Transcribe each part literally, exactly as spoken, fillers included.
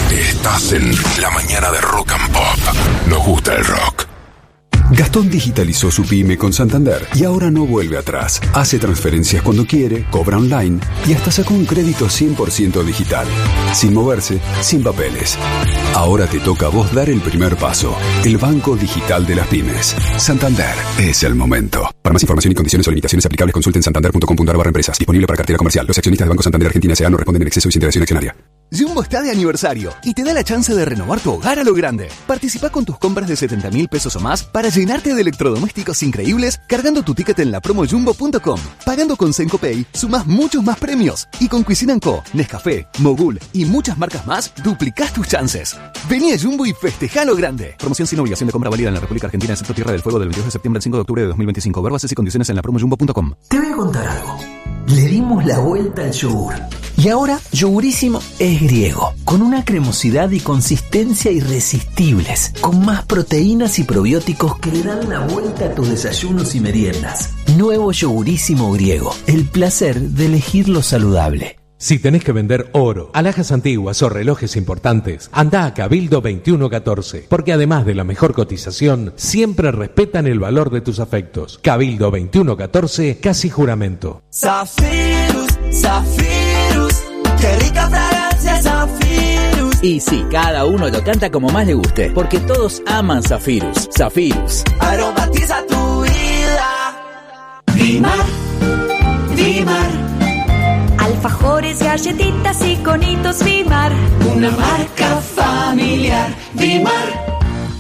Estás en La Mañana de Rock and Pop. Nos gusta el rock. Gastón digitalizó su pyme con Santander y ahora no vuelve atrás. Hace transferencias cuando quiere, cobra online y hasta sacó un crédito cien por ciento digital. Sin moverse, sin papeles. Ahora te toca a vos dar el primer paso. El Banco Digital de las Pymes. Santander, es el momento. Para más información y condiciones o limitaciones aplicables, consulten santander punto com punto a r barra empresas. Disponible para cartera comercial. Los accionistas de Banco Santander Argentina S A no responden en exceso y sin interacción accionaria. Jumbo está de aniversario y te da la chance de renovar tu hogar a lo grande. Participa con tus compras de setenta mil pesos o más para llenarte de electrodomésticos increíbles cargando tu ticket en la promo jumbo punto com. Pagando con SencoPay, sumás muchos más premios. Y con Cuisine and Co, Nescafé, Mogul y muchas marcas más, duplicás tus chances. Vení a Jumbo y festejá lo grande. Promoción sin obligación de compra válida en la República Argentina, excepto Tierra del Fuego, del veintidós de septiembre al cinco de octubre de dos mil veinticinco. Ver bases y condiciones en la promo jumbo punto com. Te voy a contar algo. Le dimos la vuelta al yogur. Y ahora, Yogurísimo es griego, con una cremosidad y consistencia irresistibles, con más proteínas y probióticos que le dan la vuelta a tus desayunos y meriendas. Nuevo Yogurísimo griego, el placer de elegir lo saludable. Si tenés que vender oro, alhajas antiguas o relojes importantes, anda a Cabildo veintiuno catorce, porque además de la mejor cotización, siempre respetan el valor de tus afectos. Cabildo veintiuno catorce, casi juramento. Zafirus, Zafirus, qué rica fragancia Zafirus. Y sí, cada uno lo canta como más le guste, porque todos aman Zafirus. Zafirus aromatiza tu vida. Dimar, Dimar. Alfajores, galletitas y conitos Dimar. Una marca familiar. Dimar.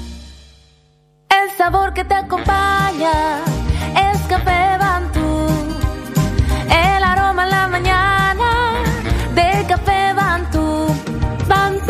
El sabor que te acompaña es Café Bantú. El aroma en la mañana de Café Bantú. Bantú.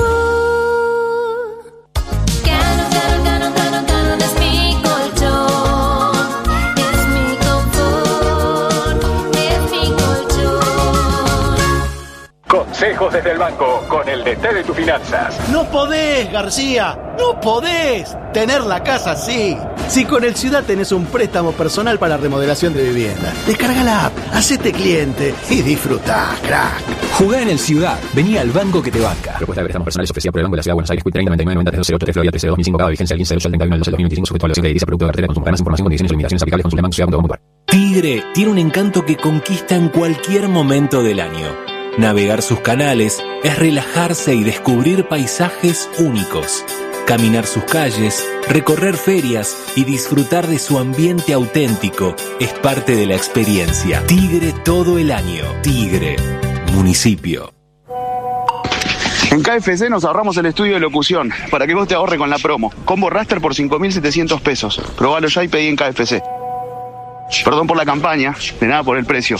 Canon, Canon, Canon, Canon, Canon es mi colchón. Es mi confort. Es mi colchón. Consejos desde el banco con el D T de tus finanzas. No podés, García. No podés tener la casa así. Si con el Ciudad tenés un préstamo personal para remodelación de vivienda, descarga la app, hacete cliente y disfrutá, crack. Jugá en el Ciudad. Vení al banco que te banca. Propuesta de préstamos personales ofrecida por el Banco de la Ciudad de Buenos Aires. Quit treinta noventa y nueve noventa tres cero ocho tres Florida trece dos mil cinco. Cada vigencia el quince de ocho al treinta y uno del doce del dos mil veinticinco. Sujeto a evaluación crediticia. Producto de cartera de consumo. Para más información, condiciones y limitaciones aplicables. Consulte banco ciudad punto com punto a r. Tigre tiene un encanto que conquista en cualquier momento del año. Navegar sus canales es relajarse y descubrir paisajes únicos. Caminar sus calles, recorrer ferias y disfrutar de su ambiente auténtico es parte de la experiencia. Tigre todo el año. Tigre, municipio. En K F C nos ahorramos el estudio de locución para que vos te ahorres con la promo. Combo Raster por cinco mil setecientos pesos. Probalo ya y pedí en K F C. Perdón por la campaña, de nada por el precio.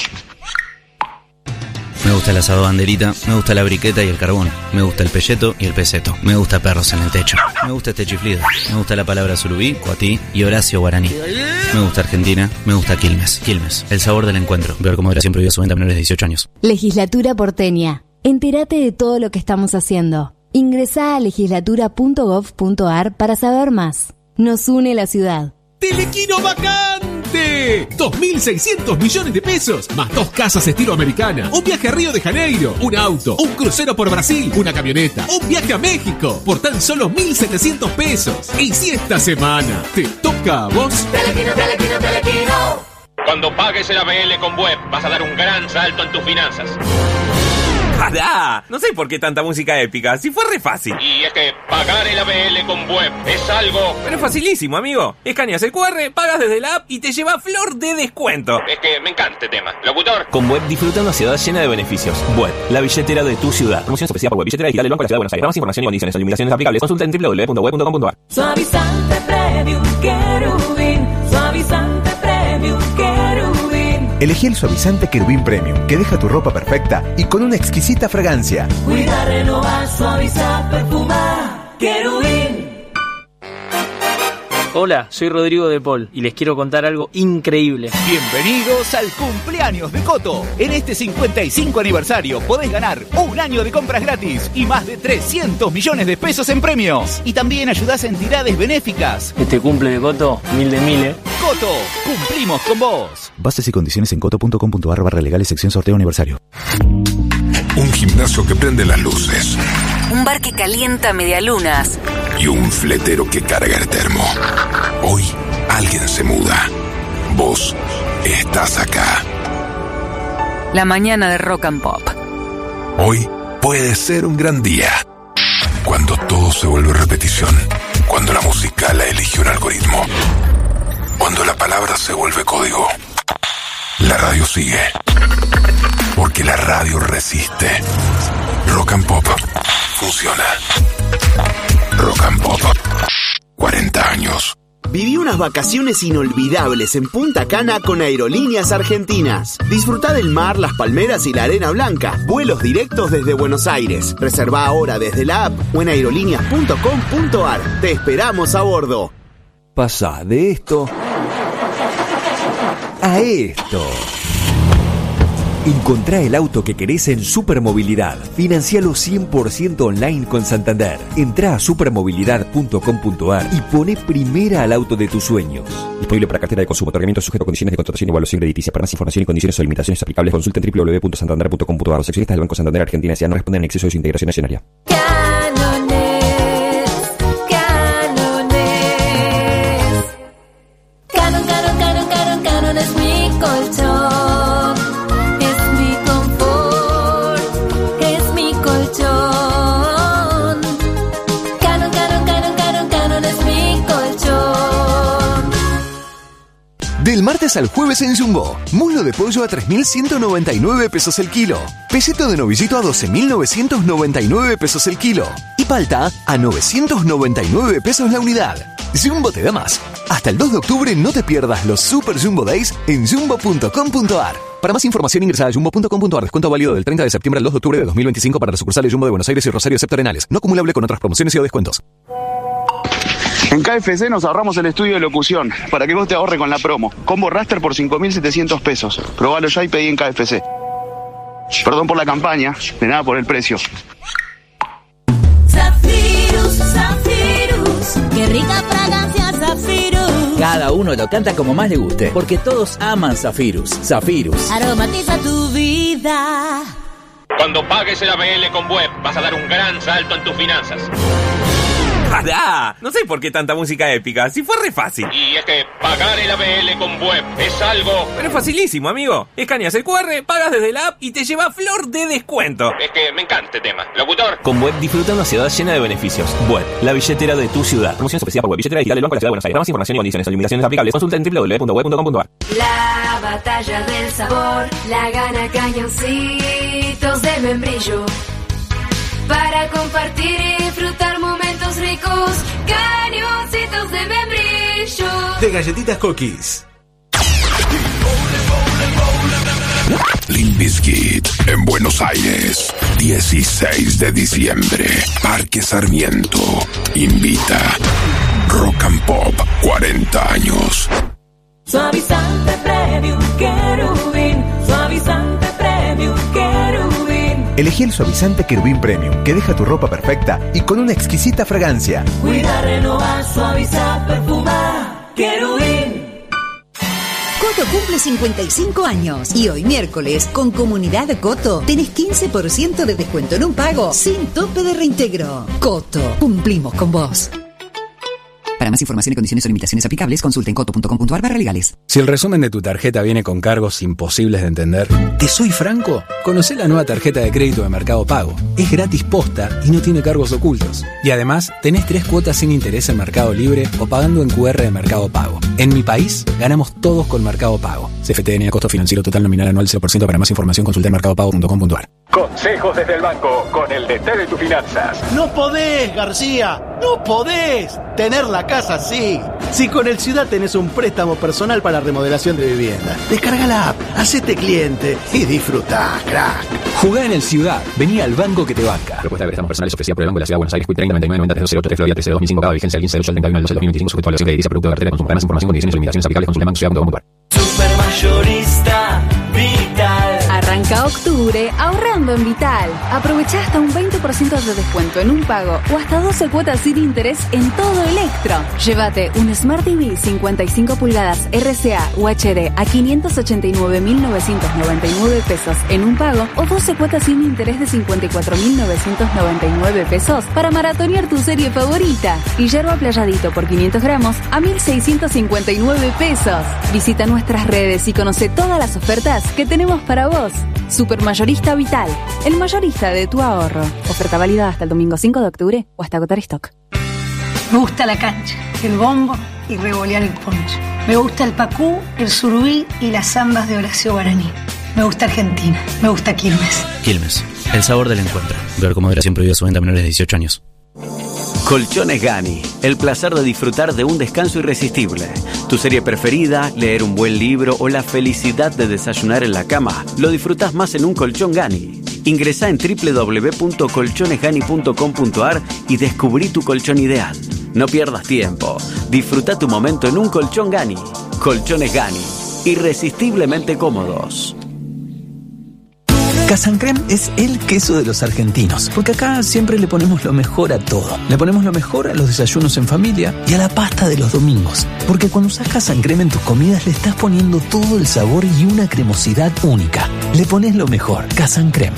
Me gusta el asado banderita, me gusta la briqueta y el carbón, me gusta el pelleto y el peseto, me gusta perros en el techo, me gusta este chiflido, me gusta la palabra surubí, cuatí y Horacio Guaraní. Me gusta Argentina, me gusta Quilmes. Quilmes, el sabor del encuentro. Ver cómo moderación prohibida su venta a menores de dieciocho años. Legislatura porteña. Entérate de todo lo que estamos haciendo. Ingresá a legislatura punto gov punto a r para saber más. Nos une la ciudad. ¡Telequino vacante! dos mil seiscientos millones de pesos, más dos casas estilo americana, un viaje a Río de Janeiro, un auto, un crucero por Brasil, una camioneta, un viaje a México, por tan solo mil setecientos pesos. Y si esta semana te toca a vos... Telequino, Telequino, Telequino. Cuando pagues el A B L con Web, vas a dar un gran salto en tus finanzas. ¡Pará! No sé por qué tanta música épica, si fue re fácil. Y es que pagar el A B L con Web es algo... Pero es facilísimo, amigo. Escaneas el cu erre, pagas desde la app y te lleva flor de descuento. Es que me encanta este tema. Locutor. Con Web disfruta una ciudad llena de beneficios. Web, la billetera de tu ciudad. Promoción ofrecida por Web, billetera digital del Banco de la Ciudad de Buenos Aires. Para más información y condiciones o limitaciones aplicables, consulta en doble u doble u doble u punto web punto com punto a r. Suavizante Premium Querubín. Suavizante Premium Querubín. Elegí el suavizante Querubín Premium, que deja tu ropa perfecta y con una exquisita fragancia. Cuida, renovar, suavizar, perfumar. Querubín. Hola, soy Rodrigo de Paul y les quiero contar algo increíble. Bienvenidos al cumpleaños de Coto. En este cincuenta y cinco aniversario podés ganar un año de compras gratis y más de trescientos millones de pesos en premios. Y también ayudás a entidades benéficas. Este cumple de Coto, mil de mil, ¿eh? Coto, cumplimos con vos. Bases y condiciones en coto punto com punto a r barra legales sección sorteo aniversario. Un gimnasio que prende las luces, un bar que calienta medialunas y un fletero que carga el termo. Hoy alguien se muda. Vos estás acá. La mañana de Rock and Pop. Hoy puede ser un gran día. Cuando todo se vuelve repetición. Cuando la música la elige un algoritmo. Cuando la palabra se vuelve código. La radio sigue. Porque la radio resiste. Rock and Pop funciona. Rock and Pop. cuarenta años. Viví unas vacaciones inolvidables en Punta Cana con Aerolíneas Argentinas. Disfruta del mar, las palmeras y la arena blanca. Vuelos directos desde Buenos Aires. Reserva ahora desde la app o en aerolíneas punto com punto ar. Te esperamos a bordo. Pasá de esto a esto. Encontrá el auto que querés en Supermovilidad. Financialo cien por ciento online con Santander. Entrá a supermovilidad punto com punto ar y poné primera al auto de tus sueños. Disponible para cartera de consumo. Otorgamiento sujeto a condiciones de contratación y evaluación crediticia. Para más información y condiciones o limitaciones aplicables, consulta en doble u doble u doble u punto santander punto com punto ar. Los accionistas del Banco Santander Argentina S A no responden en exceso de su integración accionaria. Canon, Canon, Canon, Canon, Canon es mi colchón, es mi confort, es mi colchón. Canon, Canon, Canon, Canon, Canon es mi colchón. Del martes al jueves en Jumbo, muslo de pollo a tres mil ciento noventa y nueve pesos el kilo, peseto de novillito a doce mil novecientos noventa y nueve pesos el kilo y palta a novecientos noventa y nueve pesos la unidad. Jumbo te da más. Hasta el dos de octubre no te pierdas los Super Jumbo Days en jumbo punto com punto ar. Para más información ingresa a jumbo punto com punto ar. Descuento válido del treinta de septiembre al dos de octubre de dos mil veinticinco para las sucursales Jumbo de Buenos Aires y Rosario excepto Arenales. No acumulable con otras promociones y o descuentos. En K F C nos ahorramos el estudio de locución para que vos te ahorres con la promo. Combo Raster por cinco mil setecientos pesos. Probalo ya y pedí en K F C. Perdón por la campaña, de nada por el precio. Zafirus, Zafirus, qué rica fragancia Zafirus. Cada uno lo canta como más le guste, porque todos aman Zafirus. Zafirus. Aromatiza tu vida. Cuando pagues el A B L con Web, vas a dar un gran salto en tus finanzas. ¡Pará! No sé por qué tanta música épica, si fue re fácil. Y es que pagar el A B L con Web es algo... Pero es facilísimo, amigo. Escaneas el cu erre, pagas desde la app y te lleva flor de descuento. Es que me encanta este tema. Locutor. Con Web disfruta una ciudad llena de beneficios. Web, la billetera de tu ciudad. Promoción especial por Web, billetera digital del Banco de la Ciudad de Buenos Aires. Para más información y condiciones o limitaciones aplicables, consulta en doble u doble u doble u punto web punto com punto ar. La batalla del sabor la gana cañoncitos de membrillo. Para compartir y disfrutar momentos ricos, cañoncitos de membrillo. De galletitas Cookies. Limp Bizkit en Buenos Aires, dieciséis de diciembre. Parque Sarmiento invita. Rock and Pop, cuarenta años. Suavizante Premium Querubín, suavizante Premium Querubín. Elegí el suavizante Querubín Premium, que deja tu ropa perfecta y con una exquisita fragancia. Cuida, renovar, suavizar, perfumar. Querubín. Coto cumple cincuenta y cinco años y hoy miércoles con Comunidad Coto tenés quince por ciento de descuento en un pago sin tope de reintegro. Coto, cumplimos con vos. Para más información y condiciones o limitaciones aplicables, consulta en coto punto com punto ar barra legales. Si el resumen de tu tarjeta viene con cargos imposibles de entender, ¿te soy franco? Conocé la nueva tarjeta de crédito de Mercado Pago. Es gratis posta y no tiene cargos ocultos. Y además, tenés tres cuotas sin interés en Mercado Libre o pagando en cu erre de Mercado Pago. En mi país, ganamos todos con Mercado Pago. C F T N A costo financiero total nominal anual cero por ciento. Para más información, consulta en mercado pago punto com punto ar. Consejos desde el banco con el D T de tus finanzas. No podés, García, no podés tener la casa así. Si con el Ciudad tenés un préstamo personal para remodelación de vivienda, descarga la app, hacete cliente y disfrutá, crack. Jugá en el Ciudad, vení al banco que te banca. Propuesta de préstamos personales ofrecida por el Banco de la Ciudad de Buenos Aires, Q treinta noventa y nueve noventa tres cero ocho tres Florida trece dos mil cinco, cada vigencia el quince de ocho del treinta y uno del doce del dos mil veinticinco, sujeto a evaluación crediticia, producto de cartera de consumo. Para más información, condiciones y limitaciones aplicables, consulta en banco ciudad punto com punto ar. Supermayorista Vital. Arranca Arranca octubre ahorrando en Vital. Aprovecha hasta un veinte por ciento de descuento en un pago o hasta doce cuotas sin interés en todo Electro. Llévate un Smart T V cincuenta y cinco pulgadas R C A U H D a quinientos ochenta y nueve mil novecientos noventa y nueve pesos en un pago o doce cuotas sin interés de cincuenta y cuatro mil novecientos noventa y nueve pesos para maratonear tu serie favorita. Y yerba playadito por quinientos gramos a mil seiscientos cincuenta y nueve pesos. Visita nuestras redes y conoce todas las ofertas que tenemos para vos. Supermayorista Vital, el mayorista de tu ahorro. Oferta válida hasta el domingo cinco de octubre o hasta agotar stock. Me gusta la cancha, el bombo y revolear el poncho. Me gusta el pacú, el surubí y las zambas de Horacio Guaraní. Me gusta Argentina, me gusta Quilmes. Quilmes, el sabor del encuentro. Ver cómo moderación prohibida su venta a menores de dieciocho años. Colchones Gani, el placer de disfrutar de un descanso irresistible. Tu serie preferida, leer un buen libro o la felicidad de desayunar en la cama, lo disfrutás más en un colchón Gani. Ingresá en doble u doble u doble u punto colchones gani punto com punto a r y descubrí tu colchón ideal. No pierdas tiempo, disfruta tu momento en un colchón Gani. Colchones Gani, irresistiblemente cómodos. Casancrem es el queso de los argentinos, porque acá siempre le ponemos lo mejor a todo. Le ponemos lo mejor a los desayunos en familia y a la pasta de los domingos. Porque cuando usás Casancrem en tus comidas le estás poniendo todo el sabor y una cremosidad única. Le pones lo mejor. Casancrem.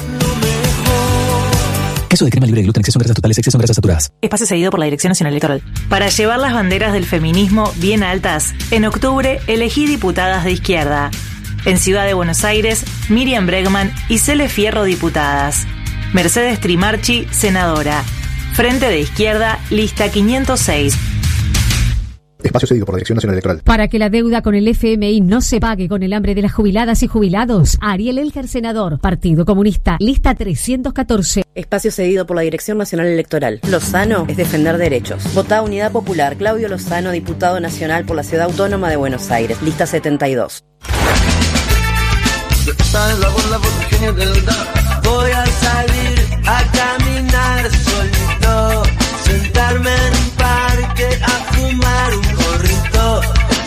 Queso de crema libre de gluten, exceso en grasas totales, exceso en grasas saturadas. Espacio cedido por la Dirección Nacional Electoral. Para llevar las banderas del feminismo bien altas, en octubre elegí diputadas de izquierda. En Ciudad de Buenos Aires, Miriam Bregman y Cele Fierro diputadas. Mercedes Trimarchi, senadora. Frente de Izquierda, lista quinientos seis. Espacio cedido por la Dirección Nacional Electoral. Para que la deuda con el F M I no se pague con el hambre de las jubiladas y jubilados, Ariel Elger, senador, Partido Comunista, lista trescientos catorce. Espacio cedido por la Dirección Nacional Electoral. Lozano es defender derechos. Votá Unidad Popular. Claudio Lozano, diputado nacional por la Ciudad Autónoma de Buenos Aires, lista setenta y dos. Voy a salir a caminar solito, sentarme en un parque a fumar un porrito.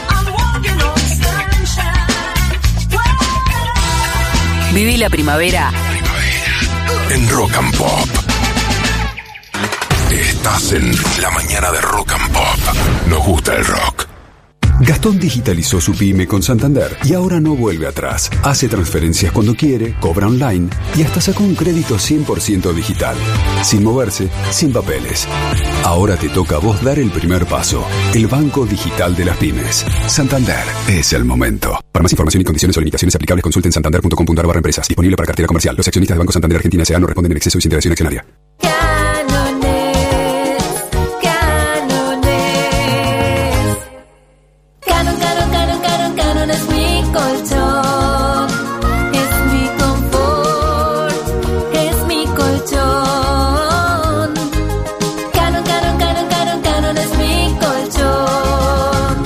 Viví la primavera en Rock and Pop. Estás en la mañana de Rock and Pop. Nos gusta el rock. Gastón digitalizó su pyme con Santander y ahora no vuelve atrás. Hace transferencias cuando quiere, cobra online y hasta sacó un crédito cien por ciento digital. Sin moverse, sin papeles. Ahora te toca a vos dar el primer paso. El banco digital de las pymes. Santander es el momento. Para más información y condiciones o limitaciones aplicables, consulten santander punto com punto a r barra empresas. Disponible para cartera comercial. Los accionistas de Banco Santander Argentina S A no responden en exceso y sin integración accionaria. Canon, Canon, Canon, Canon, Canon es mi colchón, es mi confort, es mi colchón. Canon, Canon, Canon, Canon, Canon es mi colchón.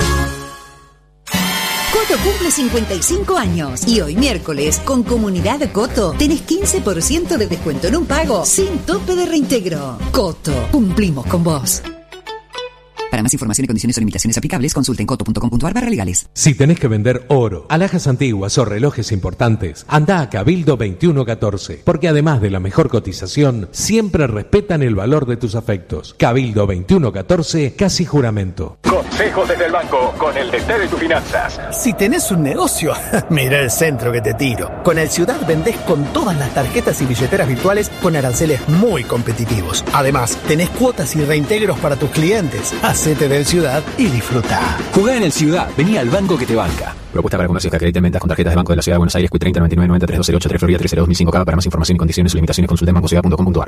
Coto cumple cincuenta y cinco años y hoy miércoles con Comunidad Coto tenés quince por ciento de descuento en un pago sin tope de reintegro. Coto, cumplimos con vos. Para más información y condiciones o limitaciones aplicables, consulten coto punto com punto a r barra legales. Si tenés que vender oro, alhajas antiguas o relojes importantes, anda a Cabildo veintiuno catorce, porque además de la mejor cotización, siempre respetan el valor de tus afectos. Cabildo veintiuno catorce, casi juramento. Consejos desde el banco con el D T de tus finanzas. Si tenés un negocio, mira el centro que te tiro. Con el Ciudad vendés con todas las tarjetas y billeteras virtuales con aranceles muy competitivos. Además, tenés cuotas y reintegros para tus clientes. Hacete del Ciudad y disfruta. Jugá en el Ciudad, vení al banco que te banca. Propuesta para comercios que acrediten ventas con tarjetas de Banco de la Ciudad de Buenos Aires, Q treinta noventa y nueve noventa treinta y dos cero ocho tres Florida tres cero dos mil cinco K. Para más información y condiciones o limitaciones consulten banco ciudad punto com punto a r.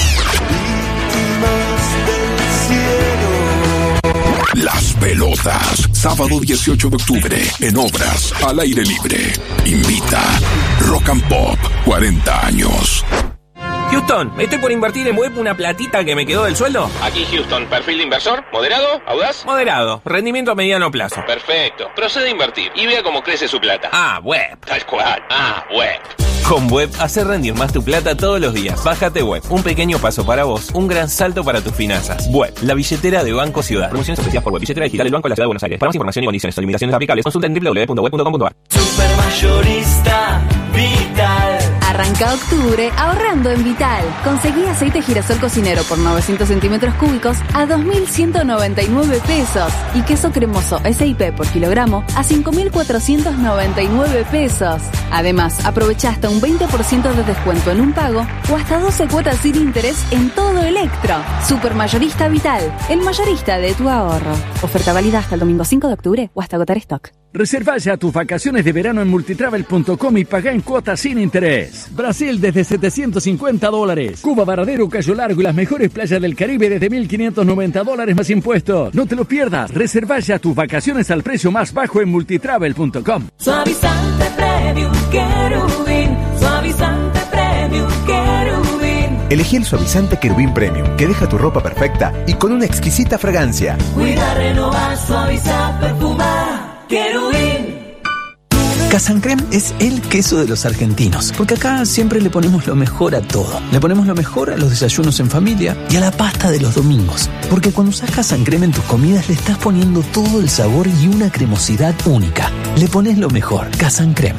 Las Pelotas, sábado dieciocho de octubre, en Obras, al aire libre. Invita Rock and Pop, cuarenta años. Houston, estoy por invertir en web una platita que me quedó del sueldo. Aquí Houston, perfil de inversor, moderado, audaz. Moderado, rendimiento a mediano plazo. Perfecto, procede a invertir y vea cómo crece su plata. Ah, web. Tal cual, ah, web. Con Web, hacer rendir más tu plata todos los días. Bájate Web, un pequeño paso para vos, un gran salto para tus finanzas. Web, la billetera de Banco Ciudad. Promociones ofrecidas por Web, billetera digital del Banco de la Ciudad de Buenos Aires. Para más información y condiciones o limitaciones aplicables, consulta en doble u doble u doble u punto web punto com punto a r. Supermayorista Vital. Arranca octubre ahorrando en Vital. Conseguí aceite girasol cocinero por novecientos centímetros cúbicos a dos mil ciento noventa y nueve pesos. Y queso cremoso S I P por kilogramo a cinco mil cuatrocientos noventa y nueve pesos. Además, aprovecha hasta un veinte por ciento de descuento en un pago o hasta doce cuotas sin interés en todo Electro. Supermayorista Vital, el mayorista de tu ahorro. Oferta válida hasta el domingo cinco de octubre o hasta agotar stock. Reserva ya tus vacaciones de verano en multitravel punto com y paga en cuotas sin interés. Brasil desde setecientos cincuenta dólares. Cuba, Varadero, Cayo Largo y las mejores playas del Caribe desde mil quinientos noventa dólares más impuestos. No te lo pierdas. Reserva ya tus vacaciones al precio más bajo en multitravel punto com. Suavizante Premium Querubín. Suavizante Premium Querubín. Elegí el suavizante Querubín Premium, que deja tu ropa perfecta y con una exquisita fragancia. Cuida, renovar, suavizar, perfumar. Querubín. Casancrem es el queso de los argentinos, porque acá siempre le ponemos lo mejor a todo. Le ponemos lo mejor a los desayunos en familia y a la pasta de los domingos. Porque cuando usás Casancrem en tus comidas le estás poniendo todo el sabor y una cremosidad única. Le pones lo mejor. Casancrem.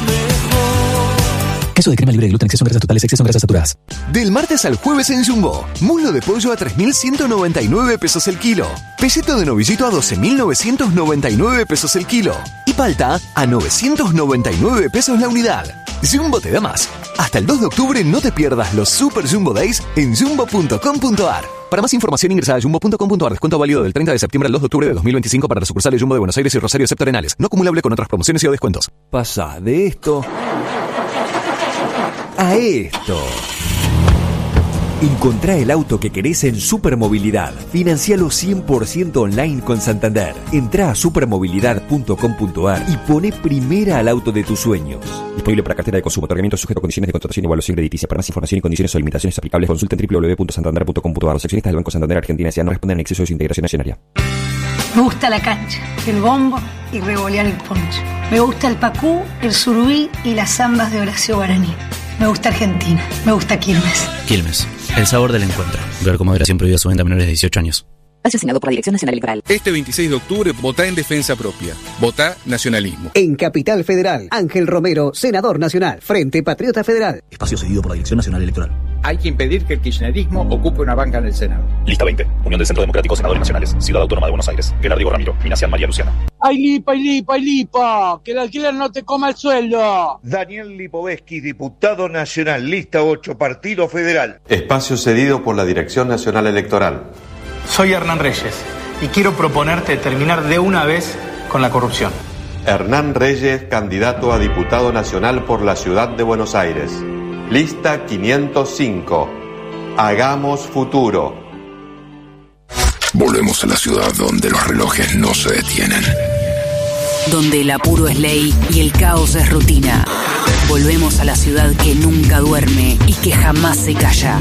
Queso de crema libre de gluten, exceso en grasas totales, exceso en grasas saturadas. Del martes al jueves en Jumbo. Muslo de pollo a tres mil ciento noventa y nueve pesos el kilo. Pelleto de novillito a doce mil novecientos noventa y nueve pesos el kilo. Y palta a novecientos noventa y nueve pesos la unidad. Jumbo te da más. Hasta el dos de octubre no te pierdas los Super Jumbo Days en jumbo punto com punto ar. Para más información ingresa a jumbo punto com punto ar. Descuento válido del treinta de septiembre al dos de octubre de dos mil veinticinco para las sucursales Jumbo de Buenos Aires y Rosario excepto Arenales. No acumulable con otras promociones y o descuentos. Pasa de esto a esto. Encontrá el auto que querés en Supermovilidad. Financialo cien por ciento online con Santander. Entrá a supermovilidad punto com punto ar y pone primera al auto de tus sueños. Disponible para cartera de consumo. Otorgamiento sujeto a condiciones de contratación y evaluación crediticia. Para más información y condiciones o limitaciones aplicables, consulta en doble u doble u doble u punto santander punto com punto ar. Los accionistas del Banco Santander Argentina S A no responden en exceso de su integración accionaria. Me gusta la cancha, el bombo y revolear el poncho. Me gusta el pacú, el surubí y las zambas de Horacio Guaraní. Me gusta Argentina, me gusta Quilmes. Quilmes, el sabor del encuentro. Ver con moderación prohibida su venta a menores de dieciocho años. Asesinado por la Dirección Nacional Electoral. Este veintiséis de octubre, votá en defensa propia. Votá nacionalismo. En Capital Federal, Ángel Romero, senador nacional, Frente Patriota Federal. Espacio cedido por la Dirección Nacional Electoral. Hay que impedir que el kirchnerismo ocupe una banca en el Senado. Lista veinte. Unión del Centro Democrático, Senadores Nacionales. Ciudad Autónoma de Buenos Aires. Gerardo Ramiro. Minacian María Luciana. ¡Ay, lipa, ay, lipa, ay, lipa! ¡Que el alquiler no te coma el sueldo! Daniel Lipovetsky, diputado nacional. Lista ocho, Partido Federal. Espacio cedido por la Dirección Nacional Electoral. Soy Hernán Reyes y quiero proponerte terminar de una vez con la corrupción. Hernán Reyes, candidato a diputado nacional por la Ciudad de Buenos Aires. Lista quinientos cinco. Hagamos futuro. Volvemos a la ciudad donde los relojes no se detienen. Donde el apuro es ley y el caos es rutina. Volvemos a la ciudad que nunca duerme y que jamás se calla.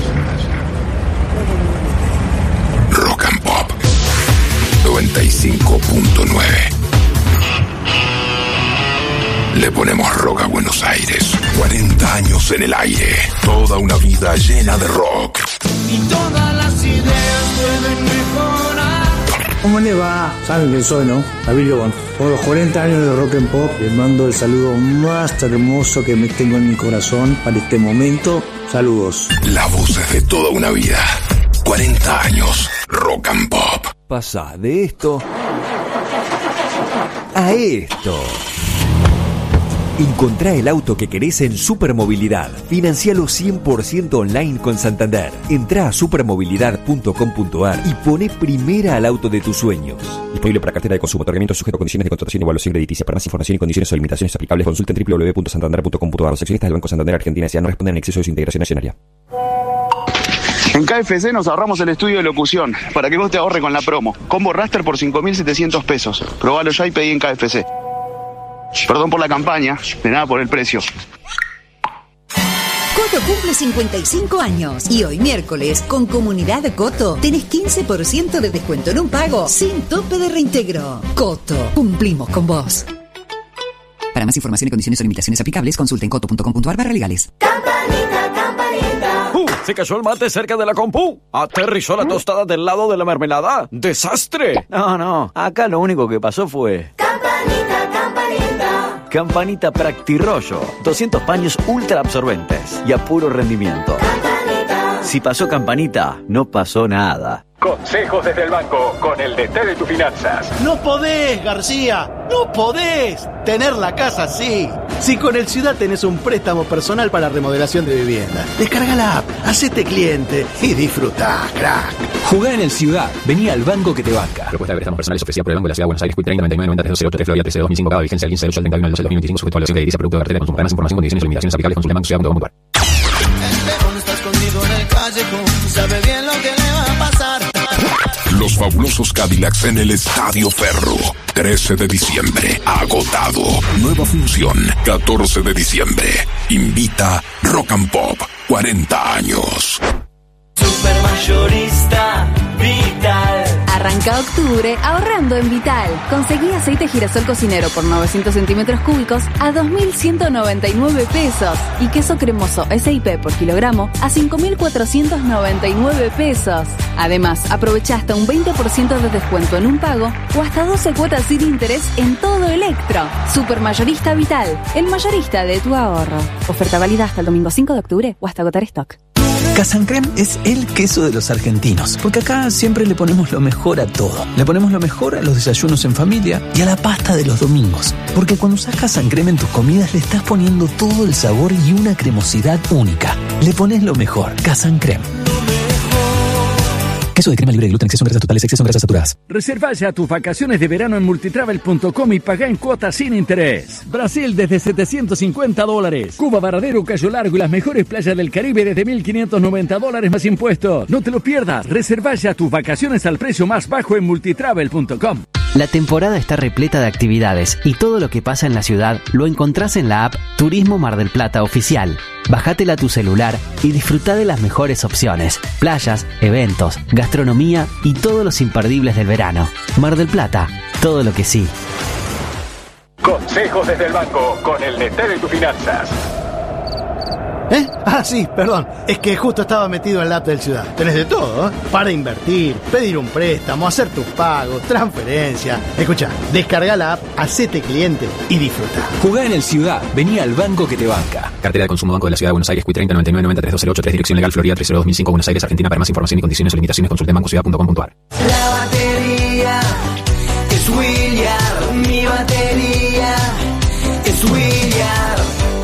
Rock and Pop noventa y cinco punto nueve. Le ponemos rock a Buenos Aires. cuarenta años en el aire. Toda una vida llena de rock. Y todas las ideas pueden mejorar. ¿Cómo le va? Saben quién soy, ¿no? Abilio Bon. Por los cuarenta años de Rock and Pop, les mando el saludo más hermoso que me tengo en mi corazón para este momento. Saludos. Las voces de toda una vida. cuarenta años. Rock and Pop. Pasa de esto a esto. Encontrá el auto que querés en Supermovilidad. Financialo cien por ciento online con Santander. Entrá a supermovilidad punto com punto ar y pone primera al auto de tus sueños. Disponible para cartera de consumo. Otorgamiento sujeto a condiciones de contratación y evaluación crediticia. Para más información y condiciones o limitaciones aplicables, consulta en doble u doble u doble u punto santander punto com punto ar. Los accionistas del Banco Santander Argentina S A no responden en exceso de su integración accionaria. En K F C nos ahorramos el estudio de locución para que vos te ahorres con la promo. Combo Raster por cinco mil setecientos pesos. Probalo ya y pedí en K F C. Perdón por la campaña, de nada por el precio. Coto cumple cincuenta y cinco años y hoy miércoles con Comunidad Coto tenés quince por ciento de descuento en un pago sin tope de reintegro. Coto, cumplimos con vos. Para más información y condiciones o limitaciones aplicables, consulten coto punto com punto ar barra legales. Campanita, campanita. ¡Uh! Se cayó el mate cerca de la compu. Aterrizó la tostada del lado de la mermelada. ¡Desastre! No, no. Acá lo único que pasó fue... Campanita, campanita. Campanita Practirollo. doscientos paños ultra absorbentes y a puro rendimiento. Si pasó Campanita, no pasó nada. Consejos desde el banco con el D T de tus finanzas. No podés, García, no podés tener la casa así. Si con el Ciudad tenés un préstamo personal para remodelación de vivienda, descarga la app, hacete cliente y disfrutá, crack. Jugá en el Ciudad, vení al banco que te banca. Propuesta de préstamos personales ofrecida por el Banco de la Ciudad de Buenos Aires, Q treinta noventa y nueve noventa tres cero ocho tres Florida trece dos mil cinco, cada vigencia del quince del ocho al treinta y uno del doce del dos mil veinticinco, sujeto a la evaluación de edilicia, producto de cartera de consumo. Para más información, condiciones y limitaciones aplicables, consulta banco ciudad punto com punto a r. Está escondido en el callejón, sabe bien lo que le va a pasar. Los fabulosos Cadillacs en el Estadio Ferro. trece de diciembre. Agotado. Nueva función. catorce de diciembre. Invita Rock and Pop. cuarenta años. Supermayorista Vital. Arranca octubre ahorrando en Vital. Conseguí aceite girasol cocinero por novecientos centímetros cúbicos a dos mil ciento noventa y nueve pesos. Y queso cremoso S I P por kilogramo a cinco mil cuatrocientos noventa y nueve pesos. Además, aprovecha hasta un veinte por ciento de descuento en un pago o hasta doce cuotas sin interés en todo Electro. Supermayorista Vital, el mayorista de tu ahorro. Oferta válida hasta el domingo cinco de octubre o hasta agotar stock. Casancrem es el queso de los argentinos, porque acá siempre le ponemos lo mejor a todo. Le ponemos lo mejor a los desayunos en familia y a la pasta de los domingos. Porque cuando usas Casancrem en tus comidas le estás poniendo todo el sabor y una cremosidad única. Le pones lo mejor. Casancrem. Queso de crema libre de gluten, exceso en grasas totales, exceso en grasas saturadas. Reserva ya tus vacaciones de verano en multitravel punto com y pagá en cuotas sin interés. Brasil desde setecientos cincuenta dólares. Cuba, Varadero, Cayo Largo y las mejores playas del Caribe desde mil quinientos noventa dólares más impuestos. No te lo pierdas. Reserva ya tus vacaciones al precio más bajo en multitravel punto com. La temporada está repleta de actividades y todo lo que pasa en la ciudad lo encontrás en la app Turismo Mar del Plata Oficial. Bájatela a tu celular y disfruta de las mejores opciones: playas, eventos, gastronomía y todos los imperdibles del verano. Mar del Plata, todo lo que sí. Consejos desde el banco con el D T de tus finanzas. ¿Eh? Ah, sí, perdón. Es que justo estaba metido en la app del Ciudad. Tenés de todo, ¿eh? Para invertir, pedir un préstamo, hacer tus pagos, transferencia. Escuchá, descarga la app, hacete cliente y disfruta. Jugá en el Ciudad, vení al banco que te banca. Cartera de consumo Banco de la Ciudad de Buenos Aires, Q treinta noventa y nueve noventa tres dos cero ocho tres, dirección legal Florida trece dos mil cinco, Buenos Aires, Argentina. Para más información y condiciones o limitaciones consulte banco ciudad punto com punto a r. La batería es William, mi batería es William.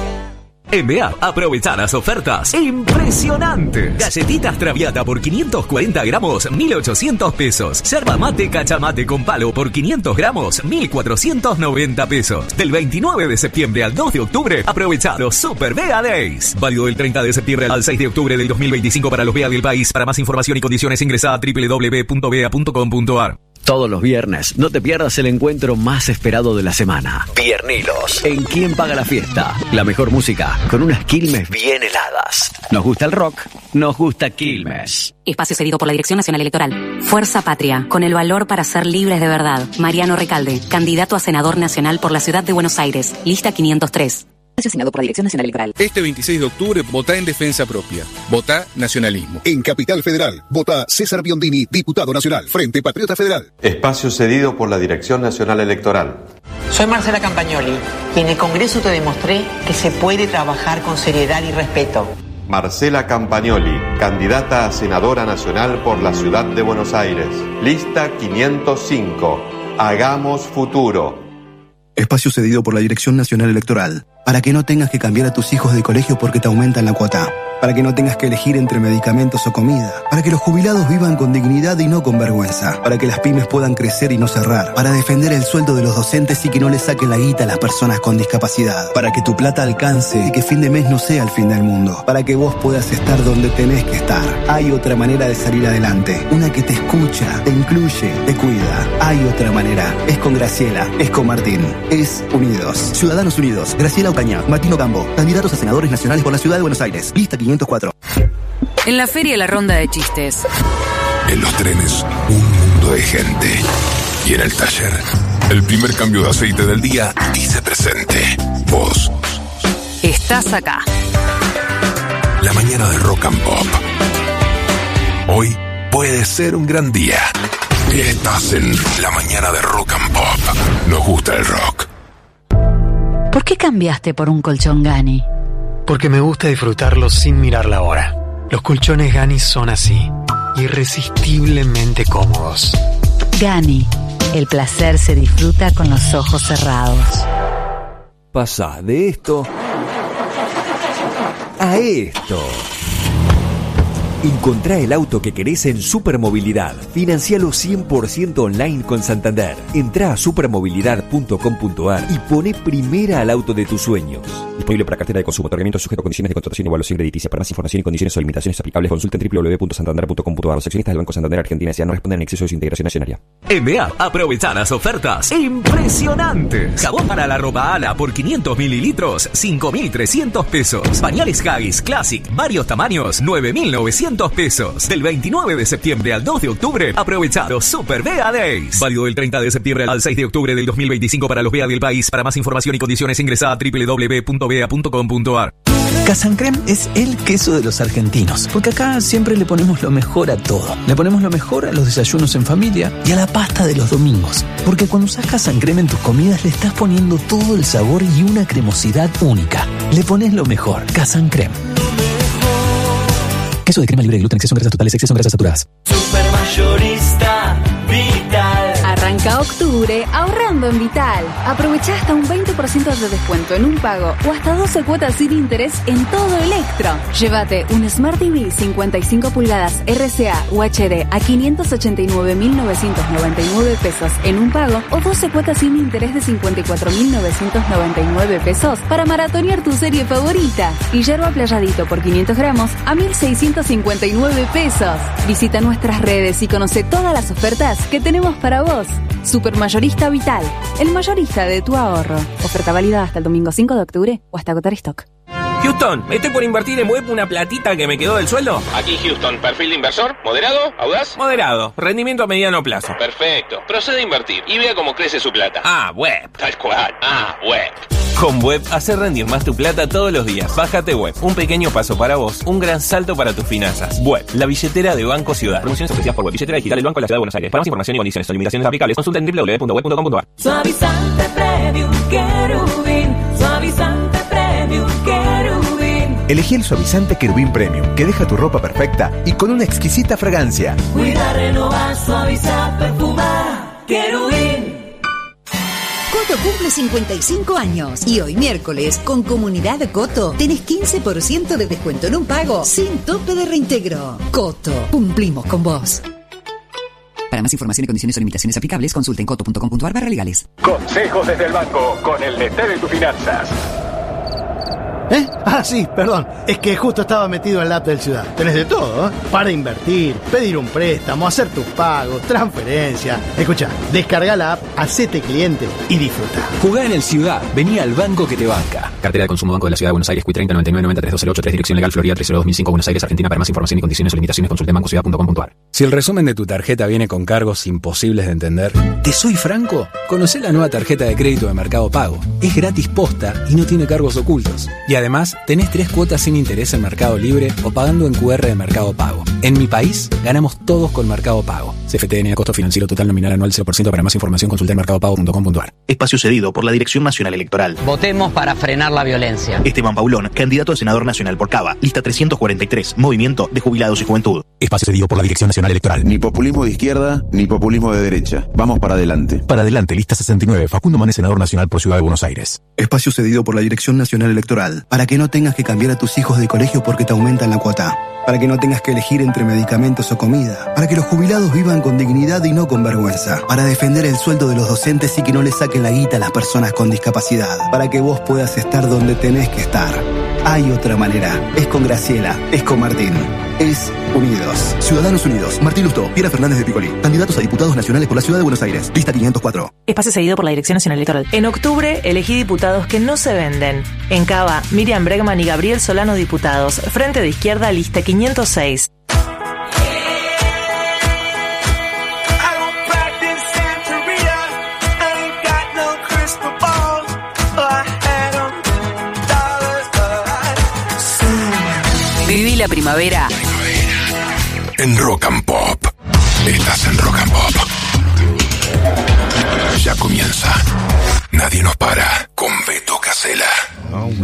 En B A, aprovechá las ofertas impresionantes. Galletitas Traviata por quinientos cuarenta gramos, mil ochocientos pesos. Yerba mate cachamate con palo por quinientos gramos, mil cuatrocientos noventa pesos. Del veintinueve de septiembre al dos de octubre, aprovechá los Super B A Days. Válido del treinta de septiembre al seis de octubre del dos mil veinticinco para los B A del país. Para más información y condiciones ingresá a doble u doble u doble u punto b a punto com punto a r. Todos los viernes, no te pierdas el encuentro más esperado de la semana. Viernilos. ¿En quién paga la fiesta? La mejor música, con unas Quilmes bien heladas. ¿Nos gusta el rock? Nos gusta Quilmes. Espacio cedido por la Dirección Nacional Electoral. Fuerza Patria, con el valor para ser libres de verdad. Mariano Recalde, candidato a senador nacional por la Ciudad de Buenos Aires. Lista quinientos tres. Asesinado por la Dirección Nacional Electoral. Este veintiséis de octubre, votá en defensa propia. Votá nacionalismo. En Capital Federal, votá César Biondini, diputado nacional, Frente Patriota Federal. Espacio cedido por la Dirección Nacional Electoral. Soy Marcela Campagnoli y en el Congreso te demostré que se puede trabajar con seriedad y respeto. Marcela Campagnoli, candidata a senadora nacional por la Ciudad de Buenos Aires. Lista quinientos cinco. Hagamos futuro. Espacio cedido por la Dirección Nacional Electoral. Para que no tengas que cambiar a tus hijos de colegio porque te aumentan la cuota. Para que no tengas que elegir entre medicamentos o comida. Para que los jubilados vivan con dignidad y no con vergüenza. Para que las pymes puedan crecer y no cerrar. Para defender el sueldo de los docentes y que no les saquen la guita a las personas con discapacidad. Para que tu plata alcance y que fin de mes no sea el fin del mundo. Para que vos puedas estar donde tenés que estar. Hay otra manera de salir adelante. Una que te escucha, te incluye, te cuida. Hay otra manera. Es con Graciela, es con Martín. Es Unidos. Ciudadanos Unidos. Graciela Ocaña, Martín Ocampo. Candidatos a senadores nacionales por la Ciudad de Buenos Aires. Lista quinientos cuatro. En la feria La Ronda de Chistes. En los trenes, un mundo de gente. Y en el taller, el primer cambio de aceite del día dice presente. Vos estás acá. La mañana de Rock and Pop. Hoy puede ser un gran día. Estás en la mañana de Rock and Pop. Nos gusta el rock. ¿Por qué cambiaste por un colchón Gani? Porque me gusta disfrutarlo sin mirar la hora. Los colchones Gani son así, irresistiblemente cómodos. Gani, el placer se disfruta con los ojos cerrados. Pasá de esto a esto. Encontrá el auto que querés en Supermovilidad. Financialo cien por ciento online con Santander. Entrá a supermovilidad punto com punto ar y poné primera al auto de tus sueños. Disponible para cartera de consumo. Otorgamiento sujeto a condiciones de contratación y evaluación crediticia. Para más información y condiciones o limitaciones aplicables, consulten doble u doble u doble u punto santander punto com punto ar. Los accionistas del Banco Santander Argentina S A no responden en exceso de su integración accionaria. M A, aprovechá las ofertas impresionantes. Jabón para la ropa ala por quinientos mililitros, cinco mil trescientos pesos. Pañales Haggis Classic, varios tamaños, nueve mil novecientos pesos. Del veintinueve de septiembre al dos de octubre, aprovechá los Super B A Days. Válido del treinta de septiembre al seis de octubre del dos mil veinticinco para los B A del país. Para más información y condiciones ingresá a doble u doble u doble u punto b a punto com punto ar. Casancrem es el queso de los argentinos, porque acá siempre le ponemos lo mejor a todo. Le ponemos lo mejor a los desayunos en familia y a la pasta de los domingos. Porque cuando usás Casancrem en tus comidas le estás poniendo todo el sabor y una cremosidad única. Le pones lo mejor. Casancrem. Queso de crema libre de gluten, exceso en grasas totales, exceso en grasas saturadas. Supermayorista Vital. Arranca octubre ahorrando en Vital. Aprovecha hasta un veinte por ciento de descuento en un pago o hasta doce cuotas sin interés en todo Electro. Llévate un Smart T V cincuenta y cinco pulgadas R C A U H D a quinientos ochenta y nueve mil novecientos noventa y nueve pesos en un pago o doce cuotas sin interés de cincuenta y cuatro mil novecientos noventa y nueve pesos para maratonear tu serie favorita. Y yerba Playadito por quinientos gramos a mil seiscientos cincuenta y nueve pesos. Visita nuestras redes y conoce todas las ofertas que tenemos para vos. Supermayorista Vital, el mayorista de tu ahorro. Oferta válida hasta el domingo cinco de octubre o hasta agotar stock. Houston, ¿estoy por invertir en web una platita que me quedó del sueldo? Aquí Houston, perfil de inversor, moderado, audaz. Moderado, rendimiento a mediano plazo. Perfecto, procede a invertir y vea cómo crece su plata. Ah, web. Tal cual, ah, web. Con Web, hacer rendir más tu plata todos los días. Bájate Web, un pequeño paso para vos, un gran salto para tus finanzas. Web, la billetera de Banco Ciudad. Promociones ofrecidas por Web, billetera digital del Banco de la Ciudad de Buenos Aires. Para más información y condiciones o limitaciones aplicables, consulta en doble u doble u doble u punto web punto com punto ar. Suavizante Premium Querubín. Suavizante Premium Querubín. Elegí el suavizante Querubín Premium, que deja tu ropa perfecta y con una exquisita fragancia. Cuida, renovar, suavizar, perfumar. Querubín. Coto cumple cincuenta y cinco años y hoy miércoles con Comunidad Coto tenés quince por ciento de descuento en un pago sin tope de reintegro. Coto, cumplimos con vos. Para más información y condiciones o limitaciones aplicables, consulta en coto punto com punto ar barra legales. Consejos desde el banco con el D T de tus finanzas. ¿Eh? Ah, sí, perdón. Es que justo estaba metido en la app del Ciudad. Tenés de todo, ¿eh? Para invertir, pedir un préstamo, hacer tus pagos, transferencia. Escucha, descarga la app, hacete cliente y disfruta. Jugá en el Ciudad. Vení al banco que te banca. Cartera de consumo Banco de la Ciudad de Buenos Aires, Q treinta noventa y nueve noventa y tres dos cero ocho tres, dirección legal Florida tres cero dos mil cinco, Buenos Aires, Argentina. Para más información y condiciones o limitaciones, consulta en banco ciudad punto com punto ar. Si el resumen de tu tarjeta viene con cargos imposibles de entender, ¿te soy franco? Conocé la nueva tarjeta de crédito de Mercado Pago. Es gratis posta y no tiene cargos ocultos. Y además, tenés tres cuotas sin interés en Mercado Libre o pagando en Q R de Mercado Pago. En mi país, ganamos todos con Mercado Pago. C F T N, costo financiero total nominal anual cero por ciento. Para más información, consulta en mercado pago punto com punto ar. Espacio cedido por la Dirección Nacional Electoral. Votemos para frenar la violencia. Esteban Paulón, candidato a senador nacional por Cava, lista trescientos cuarenta y tres, Movimiento de Jubilados y Juventud. Espacio cedido por la Dirección Nacional Electoral. Ni populismo de izquierda, ni populismo de derecha. Vamos para adelante. Para adelante, lista sesenta y nueve, Facundo Manes, senador nacional por Ciudad de Buenos Aires. Espacio cedido por la Dirección Nacional Electoral. Para que no tengas que cambiar a tus hijos de colegio porque te aumentan la cuota. Para que no tengas que elegir entre medicamentos o comida. Para que los jubilados vivan con dignidad y no con vergüenza. Para defender el sueldo de los docentes y que no les saquen la guita a las personas con discapacidad. Para que vos puedas estar donde tenés que estar. Hay otra manera. Es con Graciela. Es con Martín. Es Unidos. Ciudadanos Unidos. Martín Lustó. Piera Fernández de Picoli. Candidatos a diputados nacionales por la Ciudad de Buenos Aires. Lista quinientos cuatro. Espacio cedido por la Dirección Nacional Electoral. En octubre elegí diputados que no se venden. En Cava, Miriam Bregman y Gabriel Solano diputados. Frente de Izquierda, lista quinientos seis. Viví la primavera en Rock and Pop. Estás en Rock and Pop. Ya comienza. Nadie nos para con Beto Casella.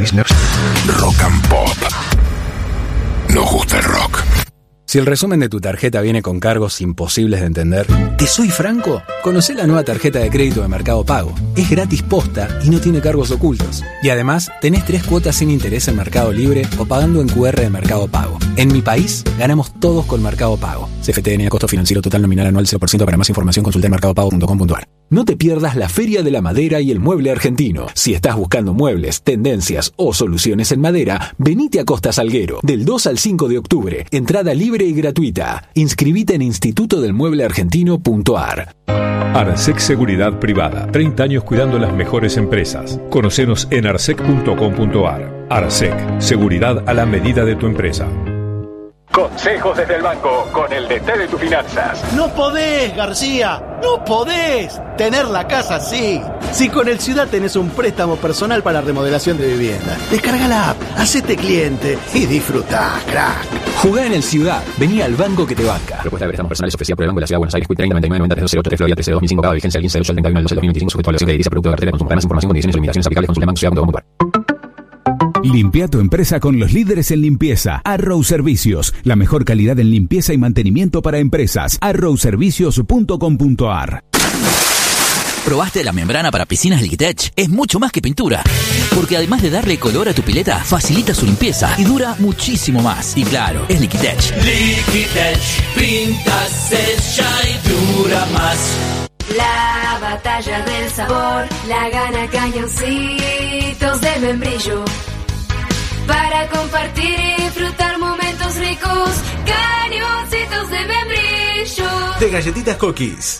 business. Rock and Pop. Nos gusta el rock. Si el resumen de tu tarjeta viene con cargos imposibles de entender, ¿te soy franco? Conocé la nueva tarjeta de crédito de Mercado Pago. Es gratis posta y no tiene cargos ocultos. Y además, tenés tres cuotas sin interés en Mercado Libre o pagando en Q R de Mercado Pago. En mi país, ganamos todos con Mercado Pago. C F T N A costo financiero total nominal anual cero por ciento. Para más información consulta en mercado pago punto com punto a r. No te pierdas la Feria de la Madera y el Mueble Argentino. Si estás buscando muebles, tendencias o soluciones en madera, venite a Costa Salguero. Del dos al cinco de octubre. Entrada libre y gratuita. Inscribite en instituto del mueble argentino punto a r. Arsec Seguridad Privada. treinta años cuidando las mejores empresas. Conocenos en arsec punto com punto a r. Arsec. Seguridad a la medida de tu empresa. Consejos desde el banco con el D T de tus finanzas. No podés, García, no podés tener la casa así. Si con el Ciudad tenés un préstamo personal para remodelación de vivienda, descarga la app, hacete cliente y disfrutá, crack. Jugá en el Ciudad, vení al banco que te banca. Propuesta de préstamos personales ofrecida por el Banco de la Ciudad de Buenos Aires, Q treinta noventa y nueve noventa tres cero ocho tres Florida trece dos mil cinco, cada vigencia al quince de ocho del treinta y uno del doce del dos mil veinticinco, sujeto a la evaluación de edilicia, producto de cartera de consumo. Para más información, condiciones y limitaciones aplicables, consulta en banco ciudad punto com punto a r. Limpia tu empresa con los líderes en limpieza. Arrow Servicios, la mejor calidad en limpieza y mantenimiento para empresas. arrow servicios punto com punto a r. ¿Probaste la membrana para piscinas Liquitech? Es mucho más que pintura, porque además de darle color a tu pileta, facilita su limpieza y dura muchísimo más. Y claro, es Liquitech. Liquitech, pinta, sella y dura más. La batalla del sabor la gana Cañoncitos de Membrillo. Para compartir y disfrutar momentos ricos, Cañoncitos de Membrillo. De galletitas Cookies.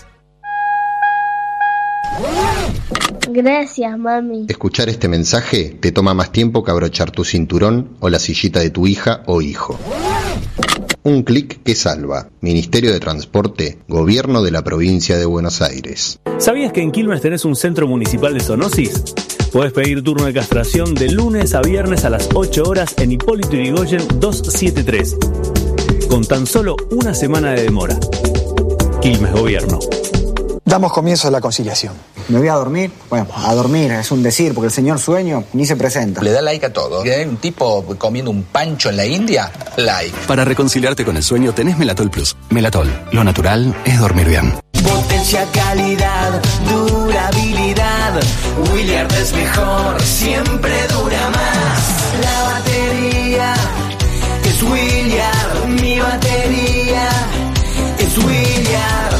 Gracias, mami. Escuchar este mensaje te toma más tiempo que abrochar tu cinturón o la sillita de tu hija o hijo. Un clic que salva. Ministerio de Transporte, Gobierno de la Provincia de Buenos Aires. ¿Sabías que en Quilmes tenés un centro municipal de zoonosis? Podés pedir turno de castración de lunes a viernes a las ocho horas en Hipólito Yrigoyen doscientos setenta y tres. Con tan solo una semana de demora. Quilmes Gobierno. Damos comienzo a la conciliación. ¿Me voy a dormir? Bueno, a dormir es un decir, porque el señor Sueño ni se presenta. Le da like a todo. ¿Hay un tipo comiendo un pancho en la India? Like. Para reconciliarte con el sueño tenés Melatol Plus. Melatol, lo natural es dormir bien. Potencia, calidad, durabilidad. Williard es mejor, siempre dura más. La batería es Williard, mi batería es Williard.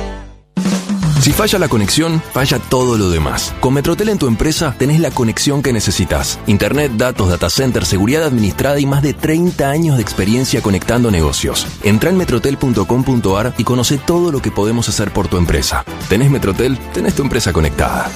Si falla la conexión, falla todo lo demás. Con Metrotel en tu empresa tenés la conexión que necesitas. Internet, datos, data center, seguridad administrada y más de treinta años de experiencia conectando negocios. Entrá en metrotel punto com punto a r y conoce todo lo que podemos hacer por tu empresa. ¿Tenés Metrotel? Tenés tu empresa conectada.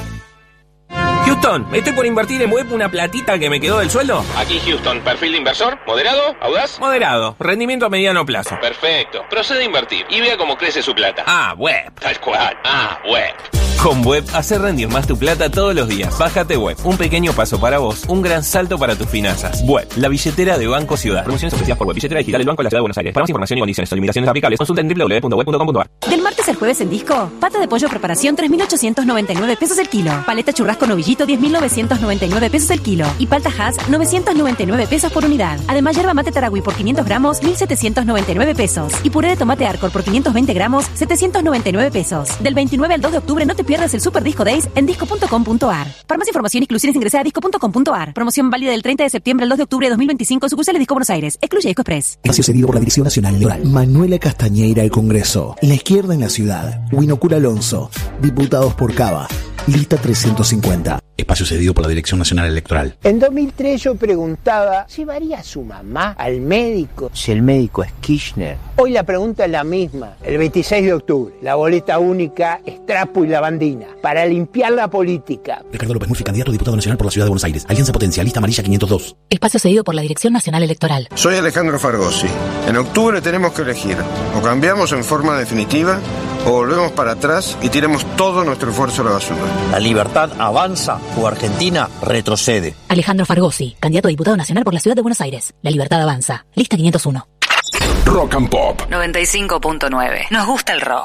Houston, estoy por invertir en web una platita que me quedó del sueldo. Aquí Houston, perfil de inversor, moderado, audaz. Moderado, rendimiento a mediano plazo. Perfecto, procede a invertir y vea cómo crece su plata. Ah, web. Tal cual, ah, web. Con Web, hacer rendir más tu plata todos los días. Bájate Web, un pequeño paso para vos, un gran salto para tus finanzas. Web, la billetera de Banco Ciudad. Promociones ofrecidas por Web, billetera digital del Banco de la Ciudad de Buenos Aires. Para más información y condiciones o limitaciones aplicables, consulta en doble u doble u doble u punto web punto com punto a r. Del martes al jueves en Disco, pata de pollo preparación tres mil ochocientos noventa y nueve pesos el kilo. Paleta churrasco novillito diez mil novecientos noventa y nueve pesos el kilo. Y palta Hass novecientos noventa y nueve pesos por unidad. Además, yerba mate Taragüí por quinientos gramos, mil setecientos noventa y nueve pesos. Y puré de tomate Arcor por quinientos veinte gramos, setecientos noventa y nueve pesos. Del veintinueve al dos de octubre no te pierdas el Super Disco Days en disco punto com punto a r. Para más información y exclusiones ingresa a disco punto com punto a r. Promoción válida del treinta de septiembre al dos de octubre de dos mil veinticinco, sucursales Disco Buenos Aires. Excluye Disco Express. Espacio cedido por la Dirección Nacional Electoral. Manuela Castañeira al Congreso. La izquierda en la ciudad. Winocura Alonso. Diputados por Cava. Lista trescientos cincuenta. Espacio cedido por la Dirección Nacional Electoral. En dos mil tres yo preguntaba, ¿llevaría a su mamá al médico si el médico es Kirchner? Hoy la pregunta es la misma. El veintiséis de octubre, la boleta única, Estrapo y Lavandina, para limpiar la política. Ricardo López Murphy, candidato a diputado nacional por la Ciudad de Buenos Aires. Alianza Potencia, lista amarilla quinientos dos. Espacio cedido por la Dirección Nacional Electoral. Soy Alejandro Fargosi. En octubre tenemos que elegir. O cambiamos en forma definitiva, o volvemos para atrás y tiremos todo nuestro esfuerzo a la basura. La libertad avanza o Argentina retrocede. Alejandro Fargosi, candidato a diputado nacional por la Ciudad de Buenos Aires. La libertad avanza. Lista quinientos uno. Rock and Pop noventa y cinco punto nueve. Nos gusta el rock.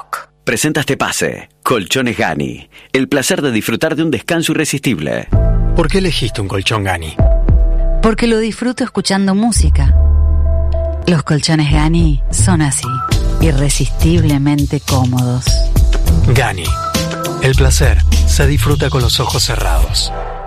presenta este pase. Colchones Gani. El placer de disfrutar de un descanso irresistible. ¿Por qué elegiste un colchón Gani? Porque lo disfruto escuchando música. Los colchones Gani son así, irresistiblemente cómodos. Gani. El placer se disfruta con los ojos cerrados.